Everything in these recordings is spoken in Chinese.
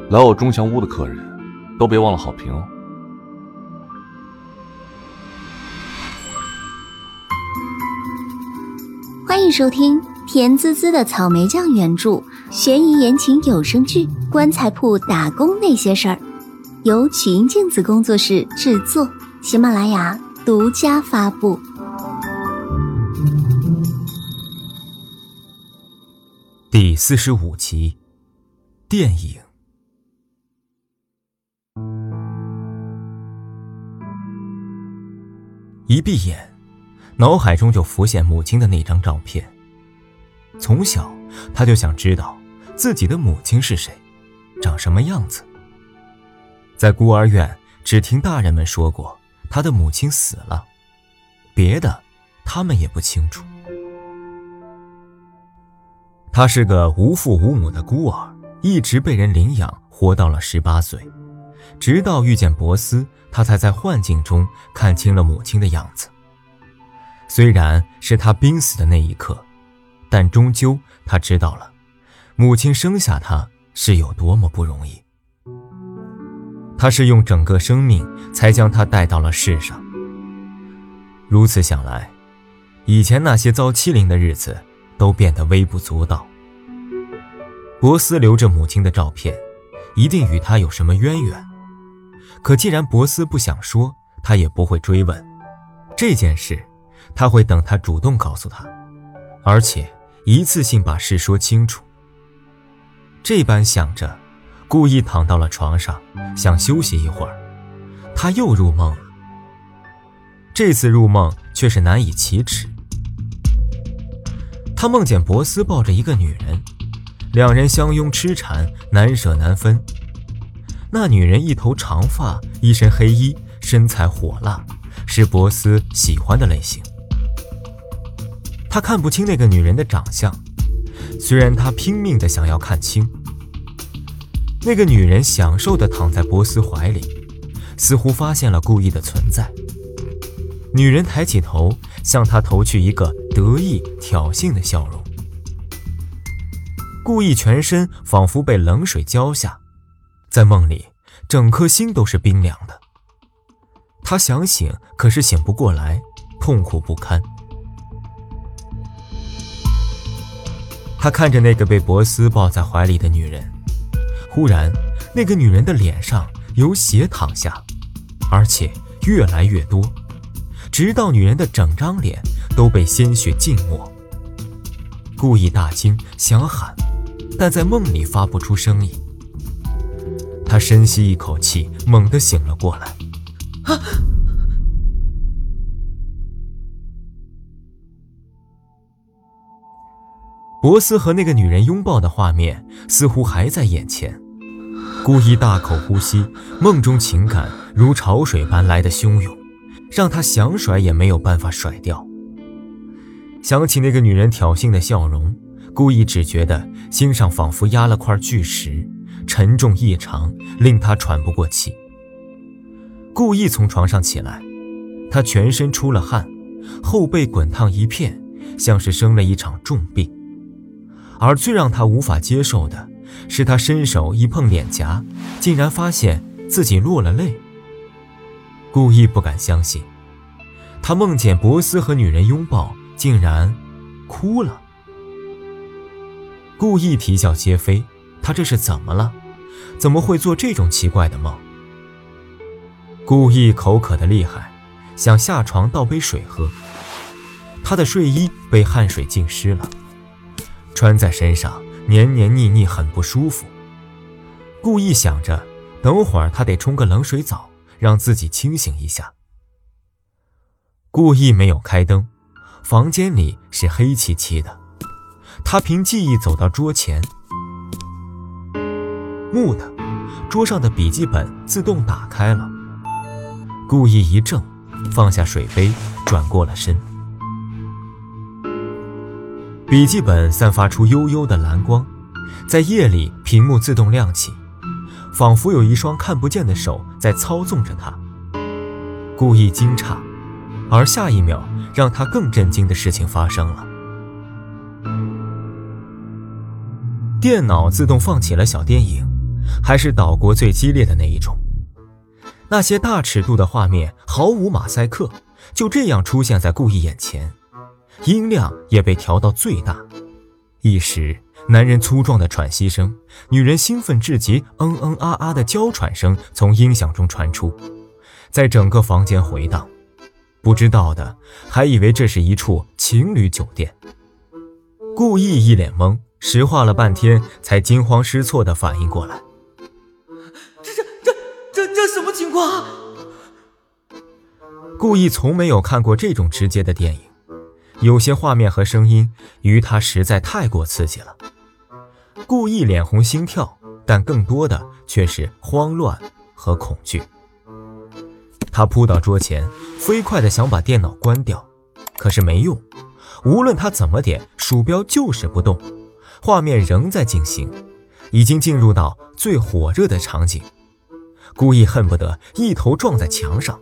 来我钟祥屋的客人都别忘了好评哦。 欢迎收听甜滋滋的草莓酱原著悬疑言情有声剧《棺材铺打工那些事儿》，由曲音镜子工作室制作，喜马拉雅独家发布。 第45集，电影。一闭眼，脑海中就浮现母亲的那张照片。从小他就想知道自己的母亲是谁，长什么样子。在孤儿院只听大人们说过他的母亲死了，别的他们也不清楚。他是个无父无母的孤儿，一直被人领养，活到了18岁。直到遇见博斯，他才在幻境中看清了母亲的样子。虽然是他濒死的那一刻，但终究他知道了母亲生下他是有多么不容易。他是用整个生命才将他带到了世上。如此想来，以前那些遭欺凌的日子都变得微不足道。博斯留着母亲的照片，一定与他有什么渊源。可既然博斯不想说，他也不会追问。这件事他会等他主动告诉他，而且一次性把事说清楚。这般想着，故意躺到了床上，想休息一会儿。他又入梦了。这次入梦却是难以启齿。他梦见博斯抱着一个女人，两人相拥痴缠，难舍难分。那女人一头长发，一身黑衣，身材火辣，是博斯喜欢的类型。他看不清那个女人的长相，虽然他拼命地想要看清。那个女人享受地躺在博斯怀里，似乎发现了故意的存在。女人抬起头，向他投去一个得意挑衅的笑容。故意全身仿佛被冷水浇下，在梦里整颗心都是冰凉的。他想醒，可是醒不过来，痛苦不堪。他看着那个被博斯抱在怀里的女人，忽然那个女人的脸上有血淌下，而且越来越多，直到女人的整张脸都被鲜血浸没。故意大惊，想喊，但在梦里发不出声音。他深吸一口气，猛地醒了过来。博斯和那个女人拥抱的画面似乎还在眼前。故意大口呼吸，梦中情感如潮水般来得汹涌，让他想甩也没有办法甩掉。想起那个女人挑衅的笑容，故意只觉得心上仿佛压了块巨石，沉重异常，令他喘不过气。故意从床上起来，他全身出了汗，后背滚烫一片，像是生了一场重病。而最让他无法接受的是，他伸手一碰脸颊，竟然发现自己落了泪。故意不敢相信，他梦见博斯和女人拥抱，竟然哭了。故意啼笑皆非，他这是怎么了？怎么会做这种奇怪的梦？故意口渴的厉害，想下床倒杯水喝。他的睡衣被汗水浸湿了，穿在身上黏黏腻腻，很不舒服。故意想着等会儿他得冲个冷水澡，让自己清醒一下。故意没有开灯，房间里是黑漆漆的。他凭记忆走到桌前，木的桌上的笔记本自动打开了。故意一怔，放下水杯，转过了身。笔记本散发出幽幽的蓝光，在夜里屏幕自动亮起，仿佛有一双看不见的手在操纵着它。故意惊诧，而下一秒让他更震惊的事情发生了。电脑自动放起了小电影， 还是岛国最激烈的那一种。那些大尺度的画面毫无马赛克，就这样出现在顾意眼前，音量也被调到最大。一时，男人粗壮的喘息声，女人兴奋至极啊啊的娇喘声从音响中传出，在整个房间回荡。不知道的还以为这是一处情侣酒店。顾意一脸懵，石化了半天才惊慌失措地反应过来。 这什么情况？ 顾意从没有看过这种直接的电影，有些画面和声音于他实在太过刺激了。顾意脸红心跳，但更多的却是慌乱和恐惧。他扑到桌前，飞快地想把电脑关掉，可是没用，无论他怎么点，鼠标就是不动，画面仍在进行，已经进入到最火热的场景。顾意恨不得一头撞在墙上。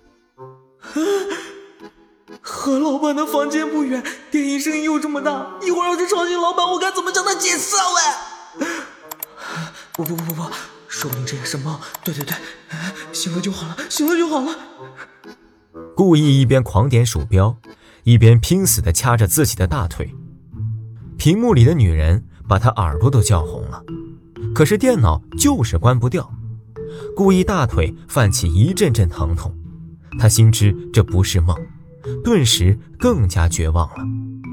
和老板的房间不远，电影声音又这么大，一会儿要是吵醒老板，我该怎么向他解释啊？喂！不，说不定这也是梦。对，醒了就好了。 顾意一边狂点鼠标，一边拼死地掐着自己的大腿。屏幕里的女人把他耳朵都叫红了，可是电脑就是关不掉。顾意大腿泛起一阵阵疼痛，他心知这不是梦，顿时更加绝望了。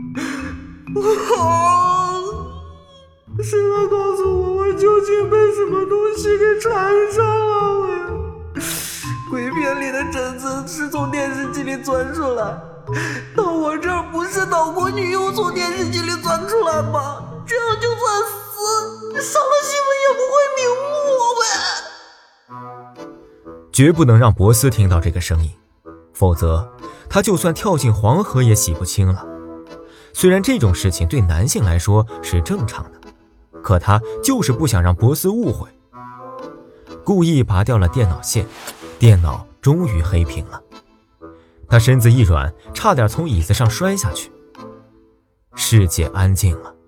谁来告诉我究竟被什么东西给缠上了？鬼片里的贞子是从电视机里钻出来，到我这儿不是岛国女优从电视机里钻出来吗？这样就算死，上了新闻也不会瞑目呗。 绝不能让博斯听到这个声音，否则他就算跳进黄河也洗不清了。虽然这种事情对男性来说是正常的，可他就是不想让博斯误会。故意拔掉了电脑线，电脑终于黑屏了。他身子一软，差点从椅子上摔下去。世界安静了。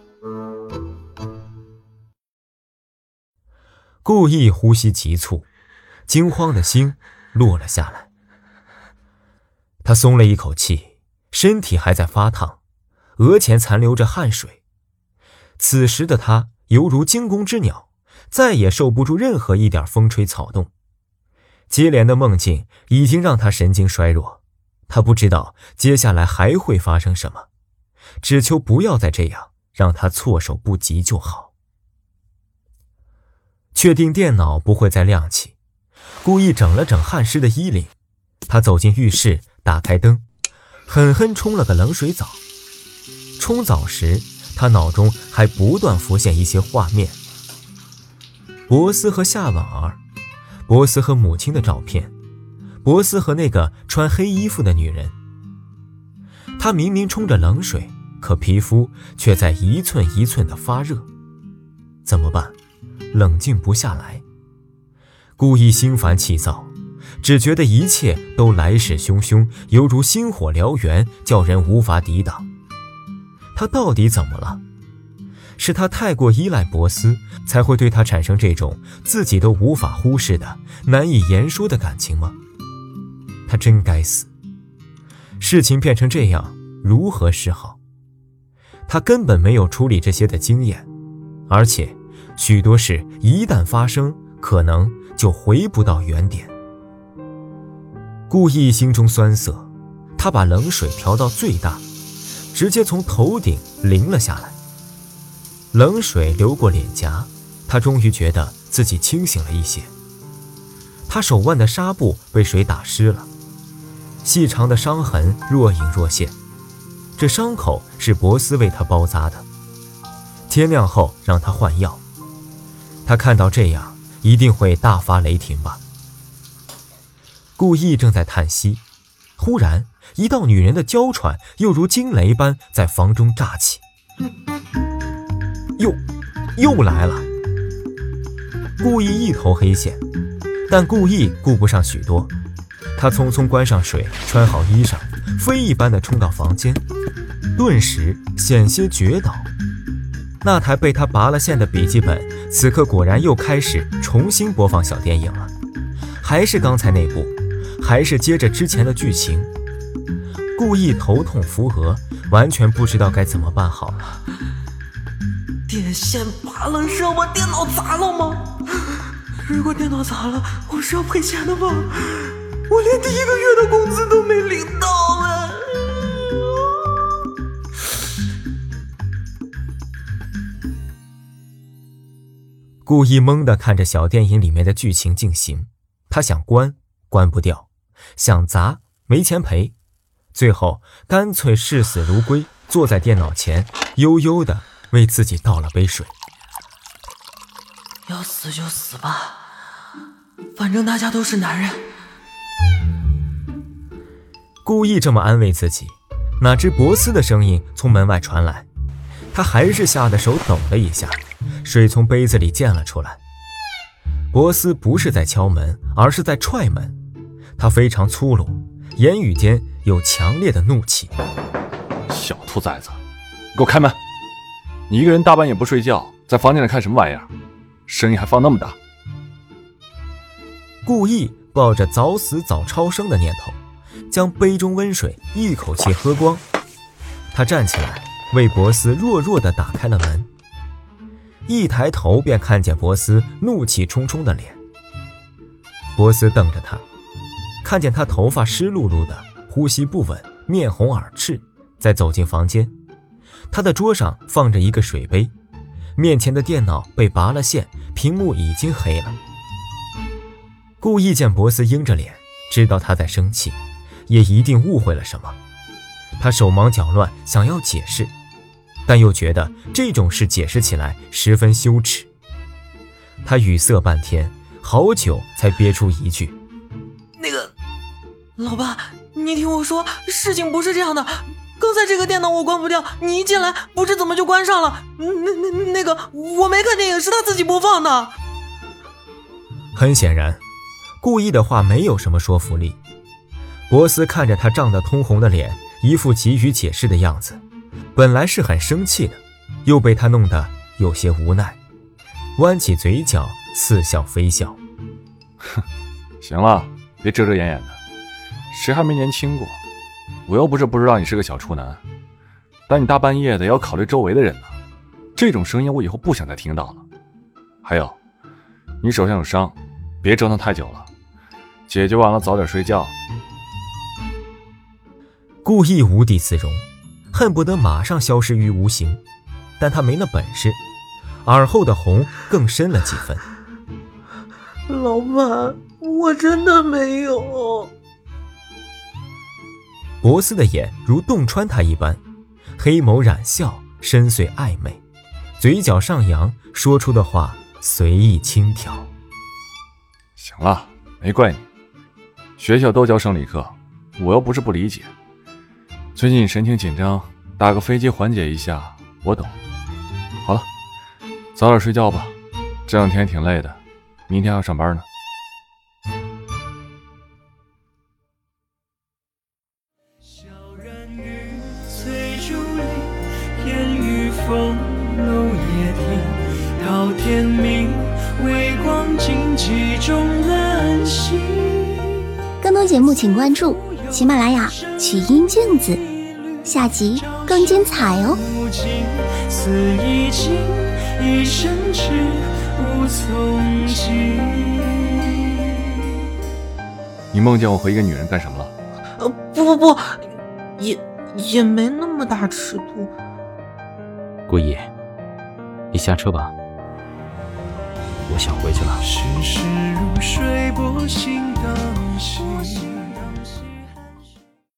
故意呼吸急促，惊慌的心落了下来。他松了一口气，身体还在发烫，额前残留着汗水。此时的他犹如惊弓之鸟，再也受不住任何一点风吹草动。接连的梦境已经让他神经衰弱，他不知道接下来还会发生什么，只求不要再这样，让他措手不及就好。确定电脑不会再亮起，故意整了整汗湿的衣领，他走进浴室，打开灯，狠狠冲了个冷水澡。冲澡时，他脑中还不断浮现一些画面：博斯和夏婉儿，博斯和母亲的照片，博斯和那个穿黑衣服的女人。他明明冲着冷水，可皮肤却在一寸一寸的发热。怎么办？冷静不下来。故意心烦气躁，只觉得一切都来势汹汹，犹如星火燎原，叫人无法抵挡。他到底怎么了？是他太过依赖博斯，才会对他产生这种自己都无法忽视的难以言说的感情吗？他真该死。事情变成这样，如何是好？他根本没有处理这些的经验，而且许多事一旦发生，可能就回不到原点。故意心中酸涩，他把冷水调到最大，直接从头顶淋了下来。冷水流过脸颊，他终于觉得自己清醒了一些。他手腕的纱布被水打湿了，细长的伤痕若隐若现，这伤口是博斯为他包扎的。天亮后让他换药，他看到这样一定会大发雷霆吧。故意正在叹息，忽然一道女人的娇喘又如惊雷般在房中炸起。又来了。故意一头黑线，但故意顾不上许多，他匆匆关上水，穿好衣裳，飞一般的冲到房间，顿时险些绝倒。 那台被他拔了线的笔记本，此刻果然又开始重新播放小电影了，还是刚才那部，还是接着之前的剧情。故意头痛扶额，完全不知道该怎么办好了。 电线拔了是要把电脑砸了吗？如果电脑砸了，我是要赔钱的吗？我连第1个月的工资都没领到啊！ 故意懵地看着小电影里面的剧情进行，他想关不掉，想砸没钱赔，最后干脆视死如归，坐在电脑前悠悠地为自己倒了杯水。 要死就死吧，反正大家都是男人。 故意这么安慰自己，哪知博斯的声音从门外传来，他还是吓得手抖了一下，水从杯子里溅了出来。博斯不是在敲门，而是在踹门，他非常粗鲁，言语间有强烈的怒气。 小兔崽子，给我开门！你一个人大半夜不睡觉，在房间里看什么玩意儿？声音还放那么大。 故意抱着早死早超生的念头，将杯中温水一口气喝光。他站起来，为博斯弱弱地打开了门。一抬头便看见博斯怒气冲冲的脸。博斯瞪着他，看见他头发湿漉漉的，呼吸不稳，面红耳赤，再走进房间。他的桌上放着一个水杯，面前的电脑被拔了线，屏幕已经黑了。故意见博斯阴着脸，知道他在生气，也一定误会了什么。他手忙脚乱想要解释，但又觉得这种事解释起来十分羞耻。他语塞半天，好久才憋出一句： 那个老爸，你听我说，事情不是这样的，刚才这个电脑我关不掉，你一进来不知怎么就关上了，那个我没看电影，是他自己播放的。 很显然，故意的话没有什么说服力。博斯看着他涨得通红的脸，一副急于解释的样子，本来是很生气的，又被他弄得有些无奈，弯起嘴角似笑非笑。 哼，行了，别遮遮掩掩的，谁还没年轻过？我又不是不知道你是个小处男，但你大半夜的也要考虑周围的人呢。这种声音我以后不想再听到了。还有，你手上有伤，别折腾太久了，解决完了早点睡觉。 故意无地自容，恨不得马上消失于无形，但他没那本事，耳后的红更深了几分。 老板，我真的没有。 博斯的眼如洞穿他一般，黑眸染笑，深邃暧昧，嘴角上扬，说出的话随意轻佻。 行了，没怪你，学校都教生理课，我又不是不理解。最近神情紧张，打个飞机缓解一下，我懂。好了，早点睡觉吧，这两天挺累的，明天还要上班呢。 小人鱼翠竹林，烟雨风露夜天，到天明，微光荆棘中蓝星。 更多节目请关注喜马拉雅曲音镜子，下集更精彩哦。 似已经一生只无从及。 你梦见我和一个女人干什么了？ 不，也没那么大尺度。 顾意，你下车吧，我想回去了。 世事如水，波心荡兮。